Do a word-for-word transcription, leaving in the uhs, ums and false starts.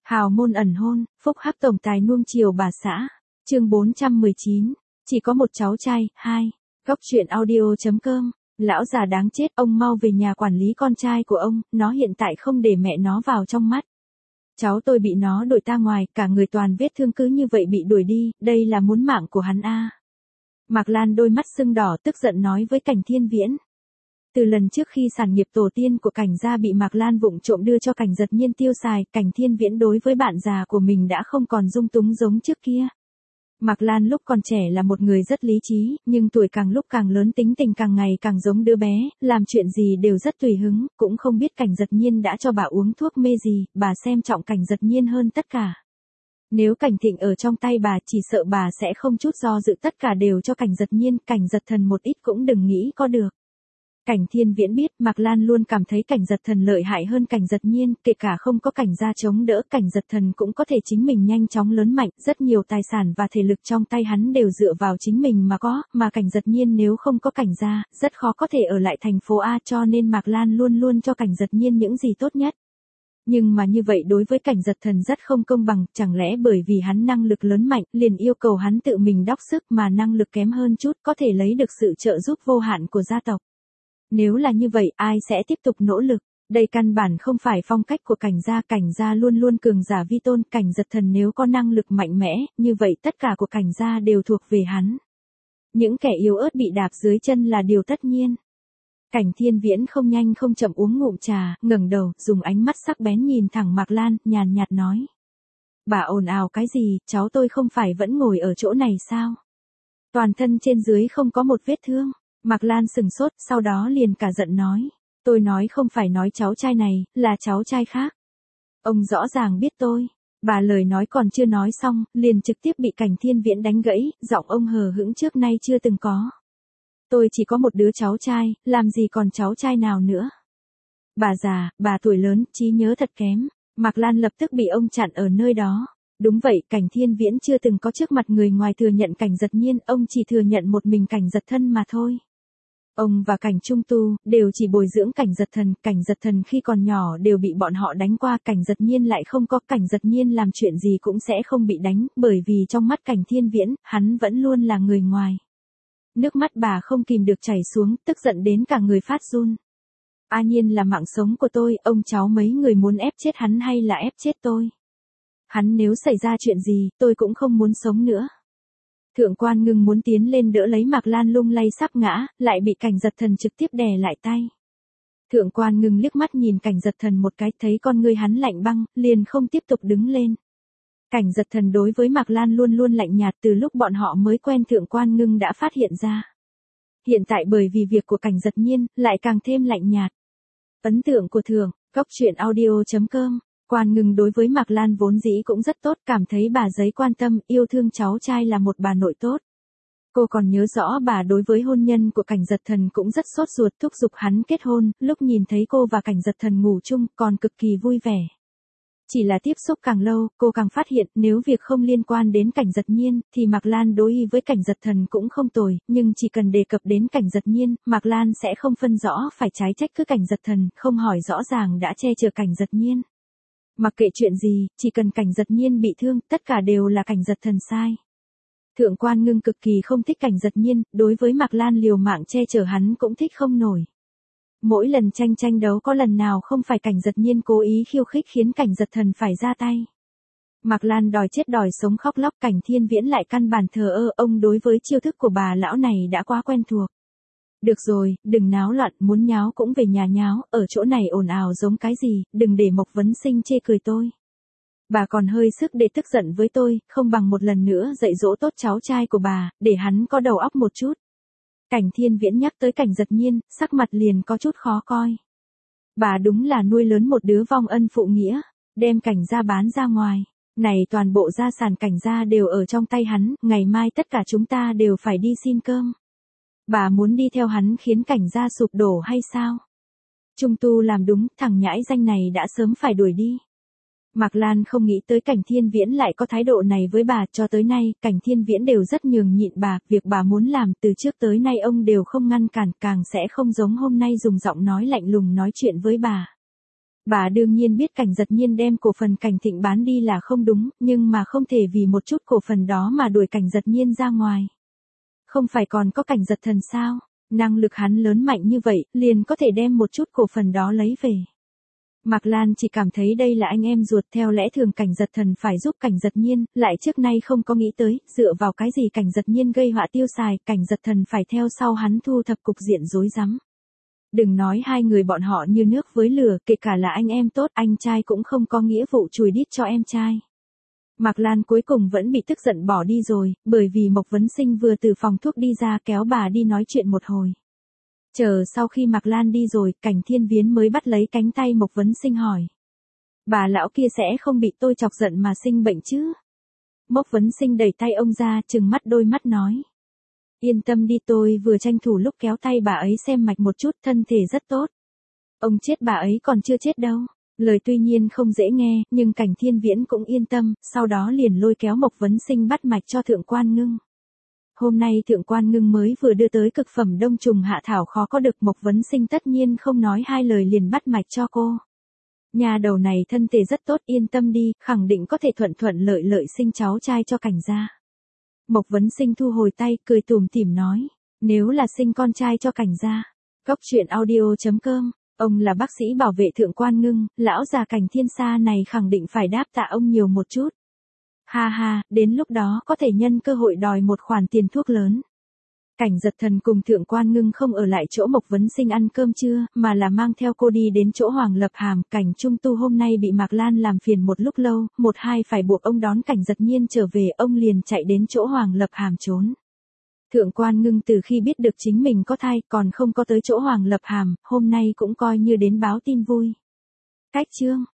Hào môn ẩn hôn, phúc hắc tổng tài nuông chiều bà xã. Chương bốn trăm mười chín. Chỉ có một cháu trai. hai. Góc truyện audio.com. Lão già đáng chết, ông mau về nhà quản lý con trai của ông, nó hiện tại không để mẹ nó vào trong mắt. Cháu tôi bị nó đuổi ta ngoài, cả người toàn vết thương, cứ như vậy bị đuổi đi, đây là muốn mạng của hắn a. Mạc Lan đôi mắt sưng đỏ tức giận nói với Cảnh Thiên Viễn. Từ lần trước khi sản nghiệp tổ tiên của Cảnh gia bị Mạc Lan vụng trộm đưa cho Cảnh Giật Nhiên tiêu xài, Cảnh Thiên Viễn đối với bạn già của mình đã không còn dung túng giống trước kia. Mạc Lan lúc còn trẻ là một người rất lý trí, nhưng tuổi càng lúc càng lớn tính tình càng ngày càng giống đứa bé, làm chuyện gì đều rất tùy hứng, cũng không biết Cảnh Giật Nhiên đã cho bà uống thuốc mê gì, bà xem trọng Cảnh Giật Nhiên hơn tất cả. Nếu Cảnh Thịnh ở trong tay bà chỉ sợ bà sẽ không chút do dự tất cả đều cho Cảnh Giật Nhiên, Cảnh Giật Thần một ít cũng đừng nghĩ có được. Cảnh Thiên Viễn biết Mạc Lan luôn cảm thấy Cảnh Giật Thần lợi hại hơn Cảnh Giật Nhiên, kể cả không có Cảnh gia chống đỡ, Cảnh Giật Thần cũng có thể chính mình nhanh chóng lớn mạnh, rất nhiều tài sản và thể lực trong tay hắn đều dựa vào chính mình mà có, mà Cảnh Giật Nhiên nếu không có Cảnh gia, rất khó có thể ở lại thành phố A, cho nên Mạc Lan luôn luôn cho Cảnh Giật Nhiên những gì tốt nhất. Nhưng mà như vậy đối với Cảnh Giật Thần rất không công bằng, chẳng lẽ bởi vì hắn năng lực lớn mạnh, liền yêu cầu hắn tự mình đốc sức, mà năng lực kém hơn chút có thể lấy được sự trợ giúp vô hạn của gia tộc. Nếu là như vậy, ai sẽ tiếp tục nỗ lực? Đây căn bản không phải phong cách của Cảnh gia, Cảnh gia luôn luôn cường giả vi tôn, Cảnh Giật Thần nếu có năng lực mạnh mẽ, như vậy tất cả của Cảnh gia đều thuộc về hắn. Những kẻ yếu ớt bị đạp dưới chân là điều tất nhiên. Cảnh Thiên Viễn không nhanh không chậm uống ngụm trà, ngẩng đầu, dùng ánh mắt sắc bén nhìn thẳng Mạc Lan, nhàn nhạt nói. Bà ồn ào cái gì, cháu tôi không phải vẫn ngồi ở chỗ này sao? Toàn thân trên dưới không có một vết thương. Mạc Lan sừng sốt, sau đó liền cả giận nói. Tôi nói không phải nói cháu trai này, là cháu trai khác. Ông rõ ràng biết tôi. Bà lời nói còn chưa nói xong, liền trực tiếp bị Cảnh Thiên Viễn đánh gãy, giọng ông hờ hững trước nay chưa từng có. Tôi chỉ có một đứa cháu trai, làm gì còn cháu trai nào nữa. Bà già, bà tuổi lớn, trí nhớ thật kém. Mạc Lan lập tức bị ông chặn ở nơi đó. Đúng vậy, Cảnh Thiên Viễn chưa từng có trước mặt người ngoài thừa nhận Cảnh Giật Nhiên, ông chỉ thừa nhận một mình Cảnh Giật Thân mà thôi. Ông và Cảnh Trung Tu đều chỉ bồi dưỡng Cảnh Giật Thần, Cảnh Giật Thần khi còn nhỏ đều bị bọn họ đánh qua, Cảnh Giật Nhiên lại không có, Cảnh Giật Nhiên làm chuyện gì cũng sẽ không bị đánh, bởi vì trong mắt Cảnh Thiên Viễn, hắn vẫn luôn là người ngoài. Nước mắt bà không kìm được chảy xuống, tức giận đến cả người phát run. A Nhiên là mạng sống của tôi, ông cháu mấy người muốn ép chết hắn hay là ép chết tôi? Hắn nếu xảy ra chuyện gì, tôi cũng không muốn sống nữa. Thượng Quan Ngưng muốn tiến lên đỡ lấy Mạc Lan lung lay sắp ngã, lại bị Cảnh Giật Thần trực tiếp đè lại tay. Thượng Quan Ngưng liếc mắt nhìn Cảnh Giật Thần một cái, thấy con ngươi hắn lạnh băng, liền không tiếp tục đứng lên. Cảnh Giật Thần đối với Mạc Lan luôn luôn lạnh nhạt, từ lúc bọn họ mới quen Thượng Quan Ngưng đã phát hiện ra. Hiện tại bởi vì việc của Cảnh Giật Nhiên, lại càng thêm lạnh nhạt. Ấn tượng của Thượng, góc truyện audio.com. Quan Ngưng đối với Mạc Lan vốn dĩ cũng rất tốt, cảm thấy bà giấy quan tâm, yêu thương cháu trai là một bà nội tốt. Cô còn nhớ rõ bà đối với hôn nhân của Cảnh Giật Thần cũng rất sốt ruột, thúc giục hắn kết hôn, lúc nhìn thấy cô và Cảnh Giật Thần ngủ chung còn cực kỳ vui vẻ. Chỉ là tiếp xúc càng lâu, cô càng phát hiện nếu việc không liên quan đến Cảnh Giật Nhiên, thì Mạc Lan đối ý với Cảnh Giật Thần cũng không tồi, nhưng chỉ cần đề cập đến Cảnh Giật Nhiên, Mạc Lan sẽ không phân rõ phải trái trách cứ Cảnh Giật Thần, không hỏi rõ ràng đã che chở Cảnh Giật Nhiên. Mặc kệ chuyện gì, chỉ cần Cảnh Giật Nhiên bị thương, tất cả đều là Cảnh Giật Thần sai. Thượng Quan Ngưng cực kỳ không thích Cảnh Giật Nhiên, đối với Mạc Lan liều mạng che chở hắn cũng thích không nổi. Mỗi lần tranh tranh đấu có lần nào không phải Cảnh Giật Nhiên cố ý khiêu khích khiến Cảnh Giật Thần phải ra tay. Mạc Lan đòi chết đòi sống khóc lóc, Cảnh Thiên Viễn lại căn bản thờ ơ, ông đối với chiêu thức của bà lão này đã quá quen thuộc. Được rồi, đừng náo loạn, muốn nháo cũng về nhà nháo, ở chỗ này ồn ào giống cái gì, đừng để Mộc Vấn Sinh chê cười tôi. Bà còn hơi sức để tức giận với tôi, không bằng một lần nữa dạy dỗ tốt cháu trai của bà, để hắn có đầu óc một chút. Cảnh Thiên Viễn nhắc tới Cảnh Giật Nhiên, sắc mặt liền có chút khó coi. Bà đúng là nuôi lớn một đứa vong ân phụ nghĩa, đem Cảnh gia bán ra ngoài. Này toàn bộ gia sản Cảnh gia đều ở trong tay hắn, ngày mai tất cả chúng ta đều phải đi xin cơm. Bà muốn đi theo hắn khiến Cảnh gia sụp đổ hay sao? Trung Tu làm đúng, thằng nhãi danh này đã sớm phải đuổi đi. Mạc Lan không nghĩ tới Cảnh Thiên Viễn lại có thái độ này với bà, cho tới nay, Cảnh Thiên Viễn đều rất nhường nhịn bà, việc bà muốn làm từ trước tới nay ông đều không ngăn cản, càng sẽ không giống hôm nay dùng giọng nói lạnh lùng nói chuyện với bà. Bà đương nhiên biết Cảnh Giật Nhiên đem cổ phần Cảnh Thịnh bán đi là không đúng, nhưng mà không thể vì một chút cổ phần đó mà đuổi Cảnh Giật Nhiên ra ngoài. Không phải còn có Cảnh Giật Thần sao? Năng lực hắn lớn mạnh như vậy, liền có thể đem một chút cổ phần đó lấy về. Mạc Lan chỉ cảm thấy đây là anh em ruột, theo lẽ thường Cảnh Giật Thần phải giúp Cảnh Giật Nhiên, lại trước nay không có nghĩ tới, dựa vào cái gì Cảnh Giật Nhiên gây họa tiêu xài, Cảnh Giật Thần phải theo sau hắn thu thập cục diện rối rắm. Đừng nói hai người bọn họ như nước với lửa, kể cả là anh em tốt, anh trai cũng không có nghĩa vụ chùi đít cho em trai. Mạc Lan cuối cùng vẫn bị tức giận bỏ đi rồi, bởi vì Mộc Vấn Sinh vừa từ phòng thuốc đi ra kéo bà đi nói chuyện một hồi. Chờ sau khi Mạc Lan đi rồi, Cảnh Thiên Viễn mới bắt lấy cánh tay Mộc Vấn Sinh hỏi. Bà lão kia sẽ không bị tôi chọc giận mà sinh bệnh chứ? Mộc Vấn Sinh đẩy tay ông ra, trừng mắt đôi mắt nói. Yên tâm đi, tôi vừa tranh thủ lúc kéo tay bà ấy xem mạch một chút, thân thể rất tốt. Ông chết bà ấy còn chưa chết đâu. Lời tuy nhiên không dễ nghe, nhưng Cảnh Thiên Viễn cũng yên tâm, sau đó liền lôi kéo Mộc Vấn Sinh bắt mạch cho Thượng Quan Ngưng. Hôm nay Thượng Quan Ngưng mới vừa đưa tới cực phẩm đông trùng hạ thảo khó có được, Mộc Vấn Sinh tất nhiên không nói hai lời liền bắt mạch cho cô. Nhà đầu này thân thể rất tốt, yên tâm đi, khẳng định có thể thuận thuận lợi lợi sinh cháu trai cho Cảnh gia. Mộc Vấn Sinh thu hồi tay, cười tủm tỉm nói, nếu là sinh con trai cho Cảnh gia. Góc truyện audio chấm com, ông là bác sĩ bảo vệ Thượng Quan Ngưng, lão già Cảnh Thiên Sa này khẳng định phải đáp tạ ông nhiều một chút. Ha ha, đến lúc đó có thể nhân cơ hội đòi một khoản tiền thuốc lớn. Cảnh Giật Thần cùng Thượng Quan Ngưng không ở lại chỗ Mộc Vấn Sinh ăn cơm trưa, mà là mang theo cô đi đến chỗ Hoàng Lập Hàm. Cảnh Trung Tu hôm nay bị Mạc Lan làm phiền một lúc lâu, một hai phải buộc ông đón Cảnh Giật Nhiên trở về, ông liền chạy đến chỗ Hoàng Lập Hàm trốn. Thượng Quan Ngưng từ khi biết được chính mình có thai, còn không có tới chỗ Hoàng Lập Hàm, hôm nay cũng coi như đến báo tin vui. Cách chương